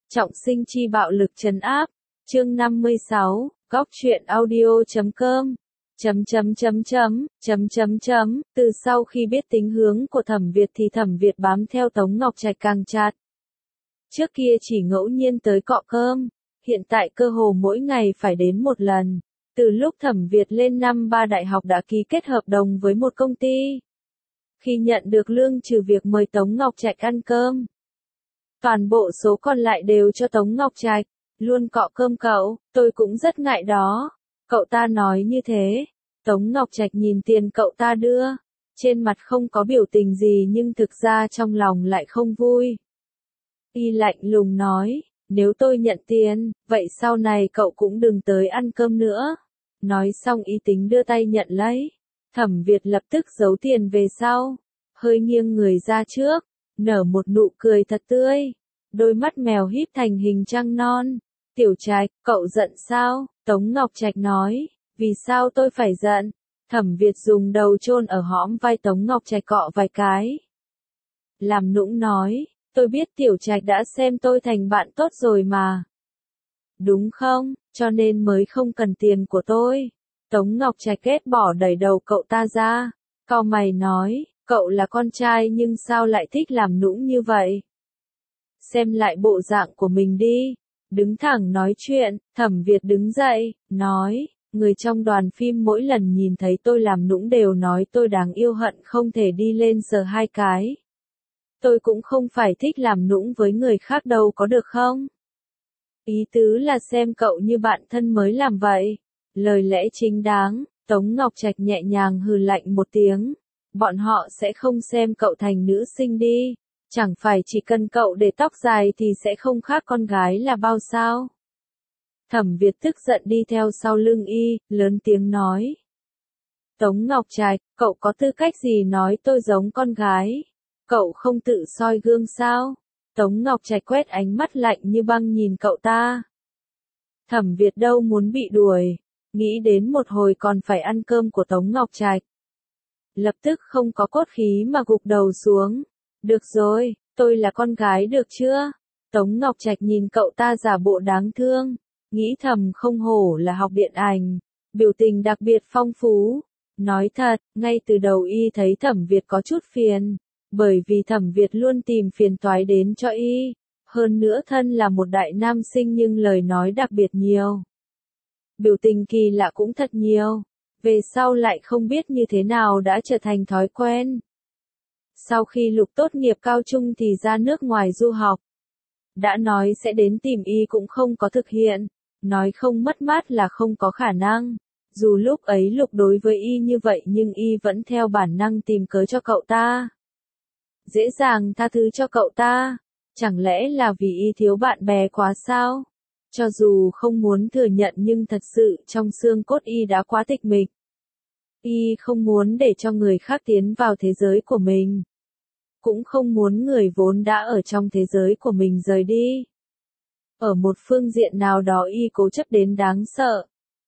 Trọng sinh chi bạo lực trấn áp. Chương 56, góc truyện audio.com. Từ sau khi biết tính hướng của Thẩm Việt thì Thẩm Việt bám theo Tống Ngọc Trạch càng chặt. Trước kia chỉ ngẫu nhiên tới cọ cơm, hiện tại cơ hồ mỗi ngày phải đến một lần. Từ lúc Thẩm Việt lên năm 3 đại học đã ký kết hợp đồng với một công ty. Khi nhận được lương trừ việc mời Tống Ngọc Trạch ăn cơm, toàn bộ số còn lại đều cho Tống Ngọc Trạch, luôn cọ cơm cậu, tôi cũng rất ngại đó. Cậu ta nói như thế, Tống Ngọc Trạch nhìn tiền cậu ta đưa, trên mặt không có biểu tình gì nhưng thực ra trong lòng lại không vui. Y lạnh lùng nói, nếu tôi nhận tiền, vậy sau này cậu cũng đừng tới ăn cơm nữa. Nói xong Y tính đưa tay nhận lấy, Thẩm Việt lập tức giấu tiền về sau, hơi nghiêng người ra trước, nở một nụ cười thật tươi, đôi mắt mèo híp thành hình trăng non. Tiểu Trạch, cậu giận sao? Tống Ngọc Trạch nói, vì sao tôi phải giận? Thẩm Việt dùng đầu chôn ở hõm vai Tống Ngọc Trạch cọ vài cái. Làm nũng nói, tôi biết Tiểu Trạch đã xem tôi thành bạn tốt rồi mà. Đúng không, cho nên mới không cần tiền của tôi. Tống Ngọc Trạch ghét bỏ đẩy đầu cậu ta ra, cau mày nói, cậu là con trai nhưng sao lại thích làm nũng như vậy? Xem lại bộ dạng của mình đi. Đứng thẳng nói chuyện, Thẩm Việt đứng dậy, nói, người trong đoàn phim mỗi lần nhìn thấy tôi làm nũng đều nói tôi đáng yêu hận không thể đi lên sờ hai cái. Tôi cũng không phải thích làm nũng với người khác đâu có được không? Ý tứ là xem cậu như bạn thân mới làm vậy. Lời lẽ chính đáng, Tống Ngọc Trạch nhẹ nhàng hừ lạnh một tiếng. Bọn họ sẽ không xem cậu thành nữ sinh đi. Chẳng phải chỉ cần cậu để tóc dài thì sẽ không khác con gái là bao sao? Thẩm Việt tức giận đi theo sau lưng Y, lớn tiếng nói. Tống Ngọc Trạch, cậu có tư cách gì nói tôi giống con gái? Cậu không tự soi gương sao? Tống Ngọc Trạch quét ánh mắt lạnh như băng nhìn cậu ta. Thẩm Việt đâu muốn bị đuổi, nghĩ đến một hồi còn phải ăn cơm của Tống Ngọc Trạch. Lập tức không có cốt khí mà gục đầu xuống. Được rồi, tôi là con gái được chưa? Tống Ngọc Trạch nhìn cậu ta giả bộ đáng thương, nghĩ thầm không hổ là học điện ảnh, biểu tình đặc biệt phong phú. Nói thật, ngay từ đầu Y thấy Thẩm Việt có chút phiền, bởi vì Thẩm Việt luôn tìm phiền toái đến cho Y, hơn nữa thân là một đại nam sinh nhưng lời nói đặc biệt nhiều. Biểu tình kỳ lạ cũng thật nhiều, về sau lại không biết như thế nào đã trở thành thói quen. Sau khi Lục tốt nghiệp cao trung thì ra nước ngoài du học. Đã nói sẽ đến tìm Y cũng không có thực hiện, nói không mất mát là không có khả năng. Dù lúc ấy Lục đối với Y như vậy nhưng Y vẫn theo bản năng tìm cớ cho cậu ta. Dễ dàng tha thứ cho cậu ta, chẳng lẽ là vì Y thiếu bạn bè quá sao? Cho dù không muốn thừa nhận nhưng thật sự trong xương cốt Y đã quá tịch mịch. Y không muốn để cho người khác tiến vào thế giới của mình. Cũng không muốn người vốn đã ở trong thế giới của mình rời đi. Ở một phương diện nào đó Y cố chấp đến đáng sợ.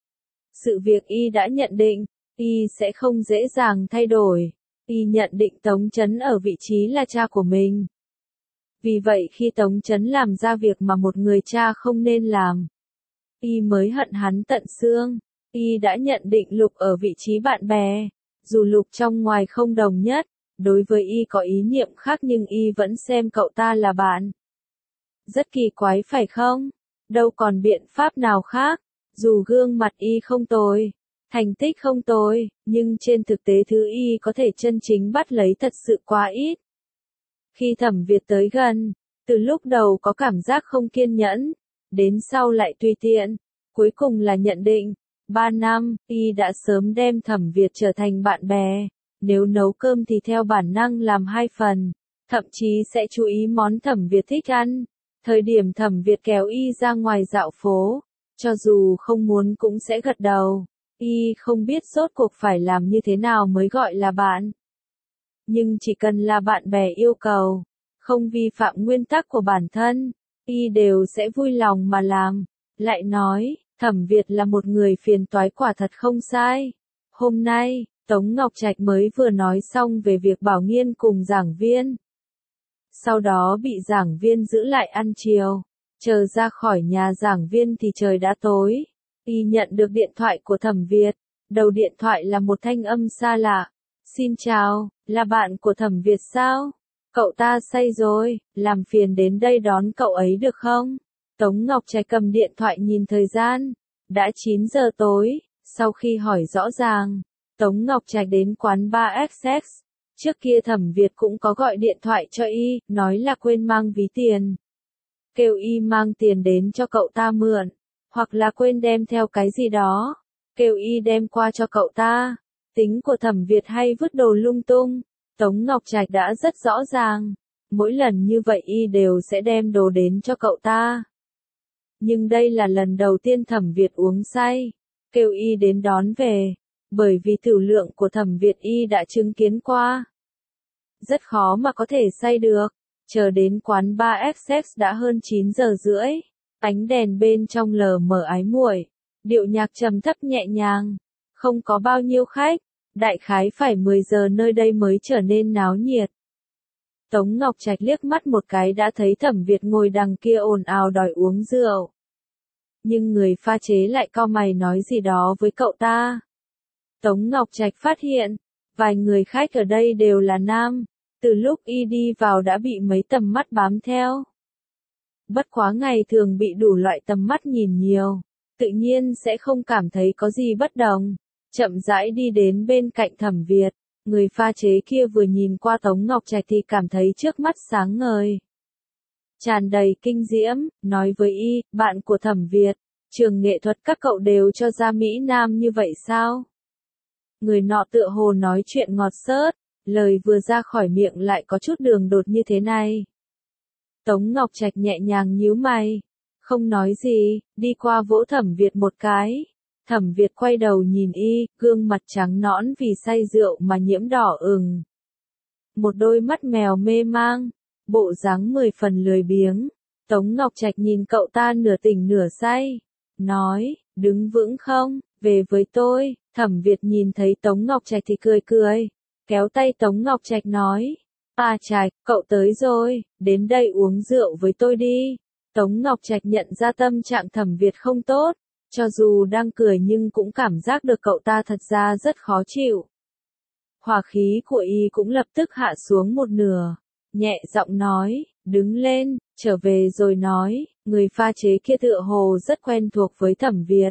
Sự việc Y đã nhận định, Y sẽ không dễ dàng thay đổi. Y nhận định Tống Chấn ở vị trí là cha của mình. Vì vậy khi Tống Chấn làm ra việc mà một người cha không nên làm, Y mới hận hắn tận xương. Y đã nhận định Lục ở vị trí bạn bè. Dù Lục trong ngoài không đồng nhất, đối với Y có ý niệm khác nhưng Y vẫn xem cậu ta là bạn. Rất kỳ quái phải không? Đâu còn biện pháp nào khác. Dù gương mặt Y không tồi, thành tích không tồi, nhưng trên thực tế thứ Y có thể chân chính bắt lấy thật sự quá ít. Khi Thẩm Việt tới gần, từ lúc đầu có cảm giác không kiên nhẫn, đến sau lại tùy tiện, cuối cùng là nhận định. 3 năm, Y đã sớm đem Thẩm Việt trở thành bạn bè. Nếu nấu cơm thì theo bản năng làm 2 phần, thậm chí sẽ chú ý món Thẩm Việt thích ăn. Thời điểm Thẩm Việt kéo Y ra ngoài dạo phố, cho dù không muốn cũng sẽ gật đầu. Y không biết rốt cuộc phải làm như thế nào mới gọi là bạn. Nhưng chỉ cần là bạn bè yêu cầu, không vi phạm nguyên tắc của bản thân, Y đều sẽ vui lòng mà làm. Lại nói, Thẩm Việt là một người phiền toái quả thật không sai. Hôm nay, Tống Ngọc Trạch mới vừa nói xong về việc Bảo Nghiên cùng giảng viên. Sau đó bị giảng viên giữ lại ăn chiều. Chờ ra khỏi nhà giảng viên thì trời đã tối. Y nhận được điện thoại của Thẩm Việt. Đầu điện thoại là một thanh âm xa lạ. Xin chào, là bạn của Thẩm Việt sao? Cậu ta say rồi, làm phiền đến đây đón cậu ấy được không? Tống Ngọc Trạch cầm điện thoại nhìn thời gian. Đã 9 giờ tối, sau khi hỏi rõ ràng, Tống Ngọc Trạch đến quán bar XX. Trước kia Thẩm Việt cũng có gọi điện thoại cho y, nói là quên mang ví tiền. Kêu y mang tiền đến cho cậu ta mượn, hoặc là quên đem theo cái gì đó. Kêu y đem qua cho cậu ta. Tính của Thẩm Việt hay vứt đồ lung tung. Tống Ngọc Trạch đã rất rõ ràng. Mỗi lần như vậy y đều sẽ đem đồ đến cho cậu ta. Nhưng đây là lần đầu tiên Thẩm Việt uống say. Kêu y đến đón về. Bởi vì tiểu lượng của Thẩm Việt y đã chứng kiến qua. Rất khó mà có thể say được. Chờ đến quán bar XX đã hơn 9 giờ rưỡi. Ánh đèn bên trong lờ mờ ái muội. Điệu nhạc trầm thấp nhẹ nhàng. Không có bao nhiêu khách. Đại khái phải 10 giờ nơi đây mới trở nên náo nhiệt. Tống Ngọc Trạch liếc mắt một cái đã thấy Thẩm Việt ngồi đằng kia ồn ào đòi uống rượu. Nhưng người pha chế lại cau mày nói gì đó với cậu ta. Tống Ngọc Trạch phát hiện, vài người khách ở đây đều là nam. Từ lúc y đi vào đã bị mấy tầm mắt bám theo. Bất quá ngày thường bị đủ loại tầm mắt nhìn nhiều, tự nhiên sẽ không cảm thấy có gì bất đồng. Chậm rãi đi đến bên cạnh Thẩm Việt, người pha chế kia vừa nhìn qua Tống Ngọc Trạch thì cảm thấy trước mắt sáng ngời. Tràn đầy kinh diễm, nói với y, bạn của Thẩm Việt, trường nghệ thuật các cậu đều cho ra Mỹ Nam như vậy sao? Người nọ tựa hồ nói chuyện ngọt xớt, lời vừa ra khỏi miệng lại có chút đường đột như thế này. Tống Ngọc Trạch nhẹ nhàng nhíu mày, không nói gì, đi qua vỗ Thẩm Việt một cái. Thẩm Việt quay đầu nhìn y, gương mặt trắng nõn vì say rượu mà nhiễm đỏ ửng. Một đôi mắt mèo mê mang, bộ dáng 10 phần lười biếng. Tống Ngọc Trạch nhìn cậu ta nửa tỉnh nửa say, nói, đứng vững không, về với tôi. Thẩm Việt nhìn thấy Tống Ngọc Trạch thì cười cười, kéo tay Tống Ngọc Trạch nói, Trạch, cậu tới rồi, đến đây uống rượu với tôi đi. Tống Ngọc Trạch nhận ra tâm trạng Thẩm Việt không tốt. Cho dù đang cười nhưng cũng cảm giác được cậu ta thật ra rất khó chịu. Hỏa khí của y cũng lập tức hạ xuống một nửa. Nhẹ giọng nói, đứng lên, trở về rồi nói, người pha chế kia tựa hồ rất quen thuộc với Thẩm Việt.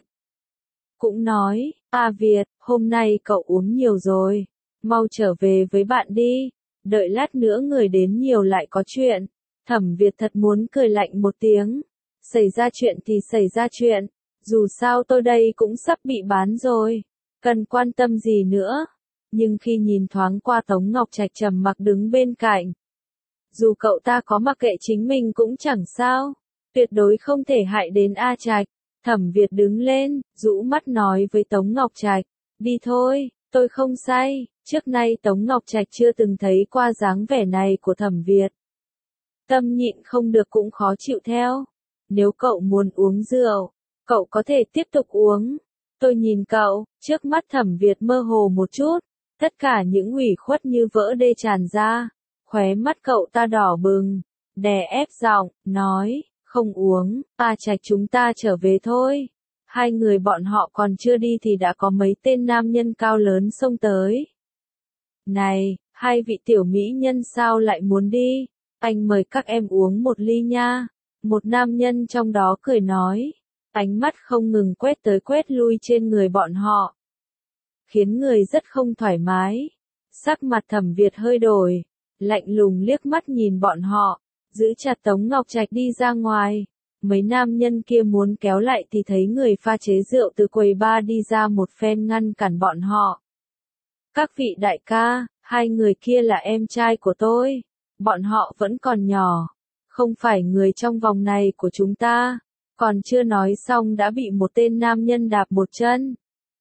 Cũng nói, Việt, hôm nay cậu uống nhiều rồi, mau trở về với bạn đi, đợi lát nữa người đến nhiều lại có chuyện. Thẩm Việt thật muốn cười lạnh một tiếng. Xảy ra chuyện thì xảy ra chuyện. Dù sao tôi đây cũng sắp bị bán rồi, cần quan tâm gì nữa. Nhưng khi nhìn thoáng qua Tống Ngọc Trạch trầm mặc đứng bên cạnh, dù cậu ta có mặc kệ chính mình cũng chẳng sao, tuyệt đối không thể hại đến Trạch. Thẩm Việt đứng lên, rũ mắt nói với Tống Ngọc Trạch, đi thôi, tôi không say. Trước nay Tống Ngọc Trạch chưa từng thấy qua dáng vẻ này của Thẩm Việt. Tâm nhịn không được cũng khó chịu theo. Nếu cậu muốn uống rượu, cậu có thể tiếp tục uống. Tôi nhìn cậu, trước mắt Thẩm Việt mơ hồ một chút, tất cả những ủy khuất như vỡ đê tràn ra. Khóe mắt cậu ta đỏ bừng, đè ép giọng, nói, không uống, Trạch chúng ta trở về thôi. Hai người bọn họ còn chưa đi thì đã có mấy tên nam nhân cao lớn xông tới. Này, hai vị tiểu mỹ nhân sao lại muốn đi? Anh mời các em uống một ly nha. Một nam nhân trong đó cười nói. Ánh mắt không ngừng quét tới quét lui trên người bọn họ. Khiến người rất không thoải mái. Sắc mặt Thẩm Việt hơi đổi. Lạnh lùng liếc mắt nhìn bọn họ. Giữ chặt Tống Ngọc Trạch đi ra ngoài. Mấy nam nhân kia muốn kéo lại thì thấy người pha chế rượu từ quầy bar đi ra một phen ngăn cản bọn họ. Các vị đại ca, hai người kia là em trai của tôi. Bọn họ vẫn còn nhỏ. Không phải người trong vòng này của chúng ta. Còn chưa nói xong đã bị một tên nam nhân đạp một chân.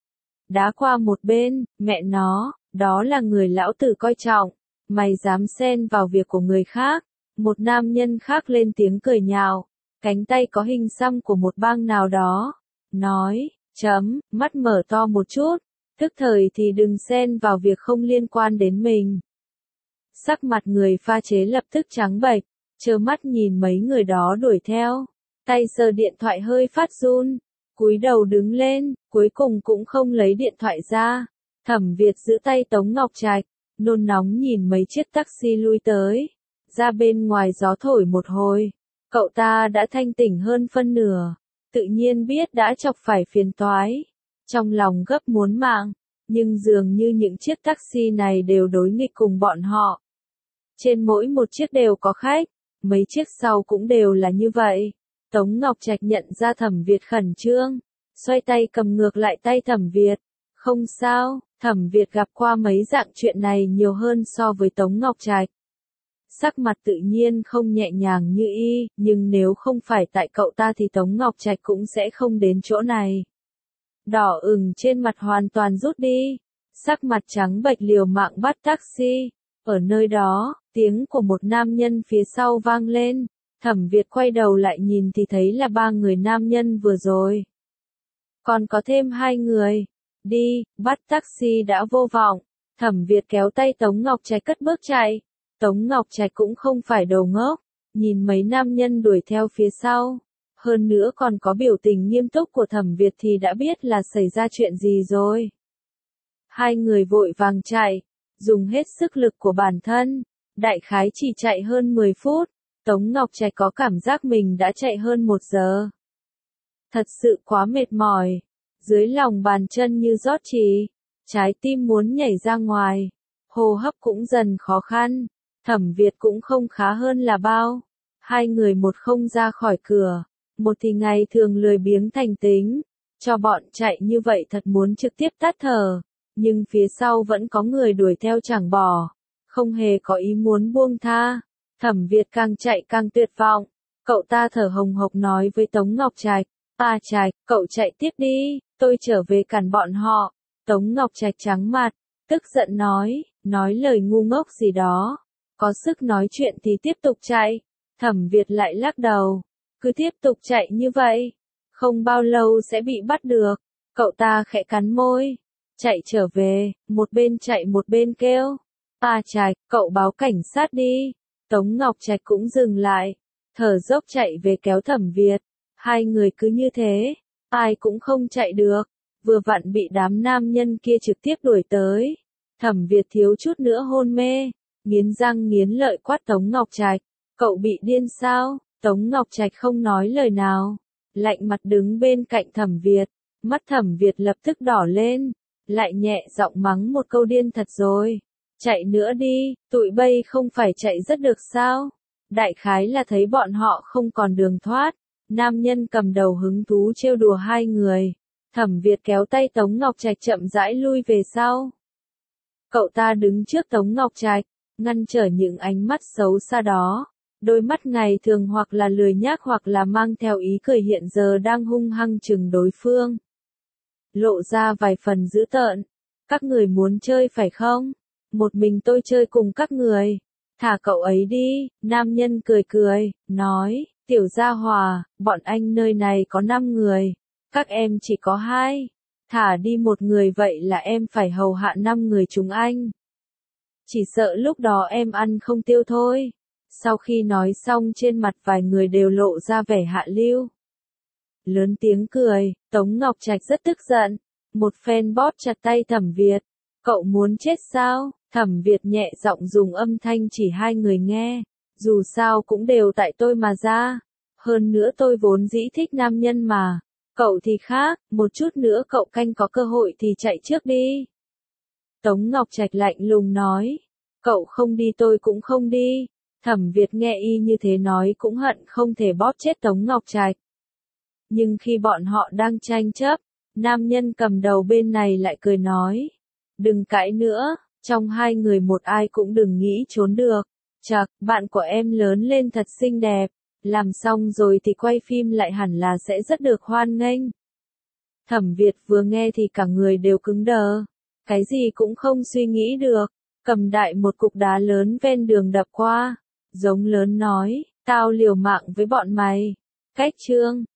Đá qua một bên, mẹ nó, đó là người lão tử coi trọng. Mày dám xen vào việc của người khác. Một nam nhân khác lên tiếng cười nhạo. Cánh tay có hình xăm của một bang nào đó. Nói, mắt mở to một chút. Tức thời thì đừng xen vào việc không liên quan đến mình. Sắc mặt người pha chế lập tức trắng bệch, trơ mắt nhìn mấy người đó đuổi theo. tay sờ điện thoại hơi phát run, cúi đầu đứng lên, cuối cùng cũng không lấy điện thoại ra. Thẩm Việt giữ tay Tống Ngọc Trạch, nôn nóng nhìn mấy chiếc taxi lui tới, ra bên ngoài gió thổi một hồi, cậu ta đã thanh tỉnh hơn phân nửa, tự nhiên biết đã chọc phải phiền toái, trong lòng gấp muốn mạng, nhưng dường như những chiếc taxi này đều đối nghịch cùng bọn họ. Trên mỗi một chiếc đều có khách, mấy chiếc sau cũng đều là như vậy. Tống Ngọc Trạch nhận ra Thẩm Việt khẩn trương, xoay tay cầm ngược lại tay Thẩm Việt. Không sao, Thẩm Việt gặp qua mấy dạng chuyện này nhiều hơn so với Tống Ngọc Trạch. Sắc mặt tự nhiên không nhẹ nhàng như y, nhưng nếu không phải tại cậu ta thì Tống Ngọc Trạch cũng sẽ không đến chỗ này. Đỏ ửng trên mặt hoàn toàn rút đi, sắc mặt trắng bệch liều mạng bắt taxi. Ở nơi đó, tiếng của một nam nhân phía sau vang lên, Thẩm Việt quay đầu lại nhìn thì thấy là 3 người nam nhân vừa rồi. Còn có thêm 2 người. Đi, bắt taxi đã vô vọng. Thẩm Việt kéo tay Tống Ngọc Trạch cất bước chạy. Tống Ngọc Trạch cũng không phải đồ ngốc, nhìn mấy nam nhân đuổi theo phía sau. Hơn nữa còn có biểu tình nghiêm túc của Thẩm Việt thì đã biết là xảy ra chuyện gì rồi. 2 người vội vàng chạy, dùng hết sức lực của bản thân, đại khái chỉ chạy hơn 10 phút, Tống Ngọc Trạch có cảm giác mình đã chạy hơn 1 giờ. Thật sự quá mệt mỏi, dưới lòng bàn chân như rót trì, trái tim muốn nhảy ra ngoài, hô hấp cũng dần khó khăn, Thẩm Việt cũng không khá hơn là bao. 2 người một không ra khỏi cửa, một thì ngày thường lười biếng thành tính, cho bọn chạy như vậy thật muốn trực tiếp tắt thở. Nhưng phía sau vẫn có người đuổi theo chẳng bỏ, không hề có ý muốn buông tha. Thẩm Việt càng chạy càng tuyệt vọng, cậu ta thở hồng hộc nói với Tống Ngọc Trạch, Trạch, cậu chạy tiếp đi, tôi trở về cản bọn họ. Tống Ngọc Trạch trắng mặt, tức giận nói lời ngu ngốc gì đó, có sức nói chuyện thì tiếp tục chạy. Thẩm Việt lại lắc đầu, cứ tiếp tục chạy như vậy, không bao lâu sẽ bị bắt được. Cậu ta khẽ cắn môi, chạy trở về, một bên chạy một bên kêu, Trạch, cậu báo cảnh sát đi. Tống Ngọc Trạch cũng dừng lại, thở dốc chạy về kéo Thẩm Việt. 2 người cứ như thế, ai cũng không chạy được, vừa vặn bị đám nam nhân kia trực tiếp đuổi tới. Thẩm Việt thiếu chút nữa hôn mê, nghiến răng nghiến lợi quát Tống Ngọc Trạch, cậu bị điên sao? Tống Ngọc Trạch không nói lời nào, lạnh mặt đứng bên cạnh Thẩm Việt, mắt Thẩm Việt lập tức đỏ lên, lại nhẹ giọng mắng một câu điên thật rồi. Chạy nữa đi, tụi bay không phải chạy rất được sao? Đại khái là thấy bọn họ không còn đường thoát. Nam nhân cầm đầu hứng thú trêu đùa 2 người. Thẩm Việt kéo tay Tống Ngọc Trạch chậm rãi lui về sau. Cậu ta đứng trước Tống Ngọc Trạch, ngăn trở những ánh mắt xấu xa đó. Đôi mắt ngày thường hoặc là lười nhác hoặc là mang theo ý cười hiện giờ đang hung hăng chừng đối phương. Lộ ra vài phần dữ tợn. Các người muốn chơi phải không? Một mình tôi chơi cùng các người. Thả cậu ấy đi, nam nhân cười cười, nói, tiểu gia hòa, bọn anh nơi này có 5 người, các em chỉ có 2. Thả đi một người vậy là em phải hầu hạ 5 người chúng anh. Chỉ sợ lúc đó em ăn không tiêu thôi. Sau khi nói xong trên mặt vài người đều lộ ra vẻ hạ lưu. Lớn tiếng cười, Tống Ngọc Trạch rất tức giận, một phen bóp chặt tay Thẩm Việt. Cậu muốn chết sao? Thẩm Việt nhẹ giọng dùng âm thanh chỉ 2 người nghe. Dù sao cũng đều tại tôi mà ra. Hơn nữa tôi vốn dĩ thích nam nhân mà. Cậu thì khác, một chút nữa cậu canh có cơ hội thì chạy trước đi. Tống Ngọc Trạch lạnh lùng nói. Cậu không đi tôi cũng không đi. Thẩm Việt nghe y như thế nói cũng hận không thể bóp chết Tống Ngọc Trạch. Nhưng khi bọn họ đang tranh chấp, nam nhân cầm đầu bên này lại cười nói. Đừng cãi nữa, trong 2 người một ai cũng đừng nghĩ trốn được. Chậc, bạn của em lớn lên thật xinh đẹp, làm xong rồi thì quay phim lại hẳn là sẽ rất được hoan nghênh. Thẩm Việt vừa nghe thì cả người đều cứng đờ, cái gì cũng không suy nghĩ được, cầm đại một cục đá lớn ven đường đập qua, giống lớn nói, tao liều mạng với bọn mày. Cách chương